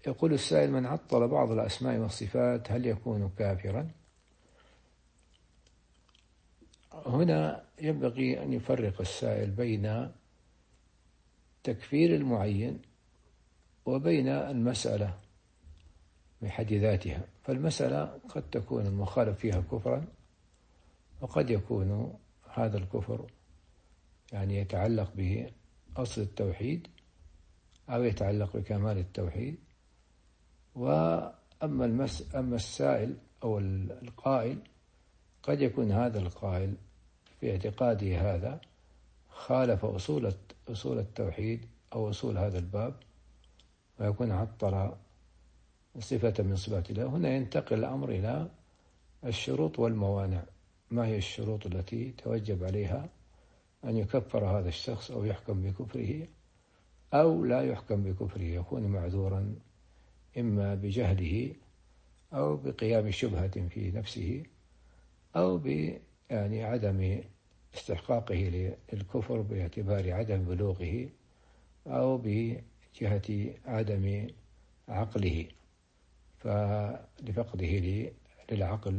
يقول السائل: من عطل بعض الأسماء والصفات هل يكون كافرا؟ هنا ينبغي أن يفرق السائل بين تكفير المعين وبين المسألة بحد ذاتها. فالمسألة قد تكون المخالف فيها كفرا، وقد يكون هذا الكفر يتعلق به أصل التوحيد أو يتعلق بكمال التوحيد. أما السائل أو القائل قد يكون هذا القائل في اعتقاده هذا خالف أصول التوحيد أو أصول هذا الباب، ويكون عطل صفة من صفات الله. هنا ينتقل الأمر إلى الشروط والموانع. ما هي الشروط التي توجب عليها أن يكفر هذا الشخص أو يحكم بكفره أو لا يحكم بكفره؟ يكون معذورا إما بجهله أو بقيام شبهة في نفسه أو عدم استحقاقه للكفر باعتبار عدم بلوغه أو بجهة عدم عقله فلفقده للعقل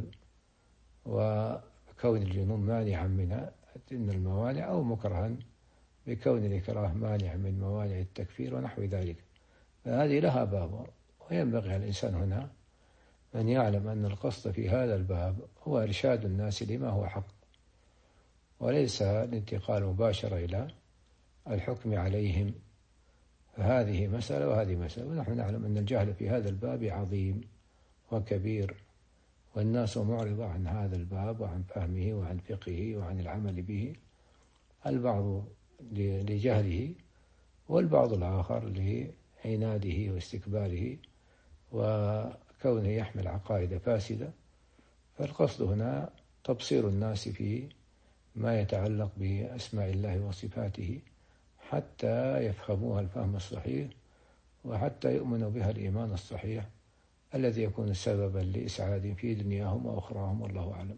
وكون الجنون مانعا من الموانع، أو مكرها بكون الإكراه مانع من موانع التكفير ونحو ذلك. فهذه لها باب، وينبغي على الإنسان هنا أن يعلم أن القصد في هذا الباب هو إرشاد الناس لما هو حق، وليس الانتقال مباشرة إلى الحكم عليهم. فهذه مسألة وهذه مسألة، ونحن نعلم أن الجهل في هذا الباب عظيم وكبير، والناس معرضة عن هذا الباب وعن فهمه وعن فقهه وعن العمل به، البعض لجهله والبعض الآخر لعناده واستكباره وكونه يحمل عقائد فاسدة. فالقصد هنا تبصير الناس في ما يتعلق بأسماء الله وصفاته حتى يفهموها الفهم الصحيح، وحتى يؤمنوا بها الإيمان الصحيح الذي يكون سببا لإسعاد في دنياهم وأخراهم، والله أعلم.